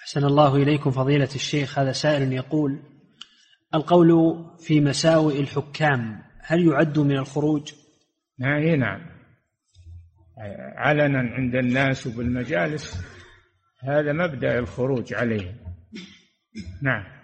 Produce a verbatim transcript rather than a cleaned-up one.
أحسن الله إليكم فضيلة الشيخ. هذا سائل يقول: القول في مساوئ الحكام هل يعد من الخروج؟ نعم، علنا عند الناس وبالمجالس، هذا مبدأ الخروج عليه. نعم.